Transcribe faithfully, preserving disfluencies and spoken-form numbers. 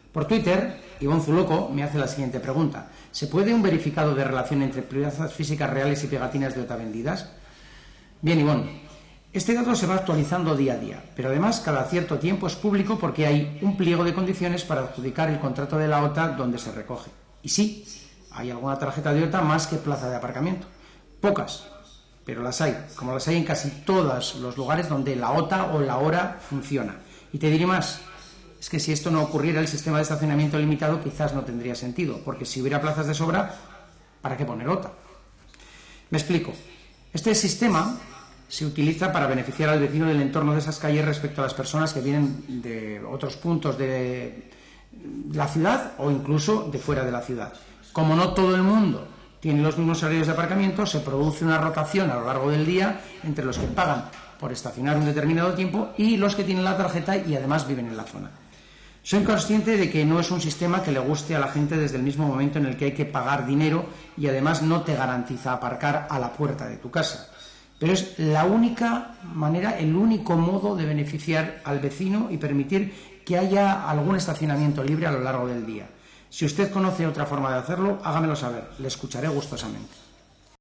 Por Twitter, Ivonne Zuloco me hace la siguiente pregunta. ¿Se puede un verificado de relación entre plazas físicas reales y pegatinas de OTA vendidas? Bien, Ivonne, este dato se va actualizando día a día, pero además cada cierto tiempo es público porque hay un pliego de condiciones para adjudicar el contrato de la OTA donde se recoge. Y sí, hay alguna tarjeta de OTA más que plaza de aparcamiento. Pocas, pero las hay, como las hay en casi todos los lugares donde la OTA o la hora funciona. Y te diré más, es que si esto no ocurriera, el sistema de estacionamiento limitado quizás no tendría sentido, porque si hubiera plazas de sobra, ¿para qué poner OTA? Me explico. Este sistema se utiliza para beneficiar al vecino del entorno de esas calles respecto a las personas que vienen de otros puntos de la ciudad o incluso de fuera de la ciudad. Como no todo el mundo tiene los mismos horarios de aparcamiento, se produce una rotación a lo largo del día entre los que pagan por estacionar un determinado tiempo y los que tienen la tarjeta y además viven en la zona. Soy consciente de que no es un sistema que le guste a la gente desde el mismo momento en el que hay que pagar dinero y además no te garantiza aparcar a la puerta de tu casa. Pero es la única manera, el único modo de beneficiar al vecino y permitir que haya algún estacionamiento libre a lo largo del día. Si usted conoce otra forma de hacerlo, hágamelo saber, le escucharé gustosamente.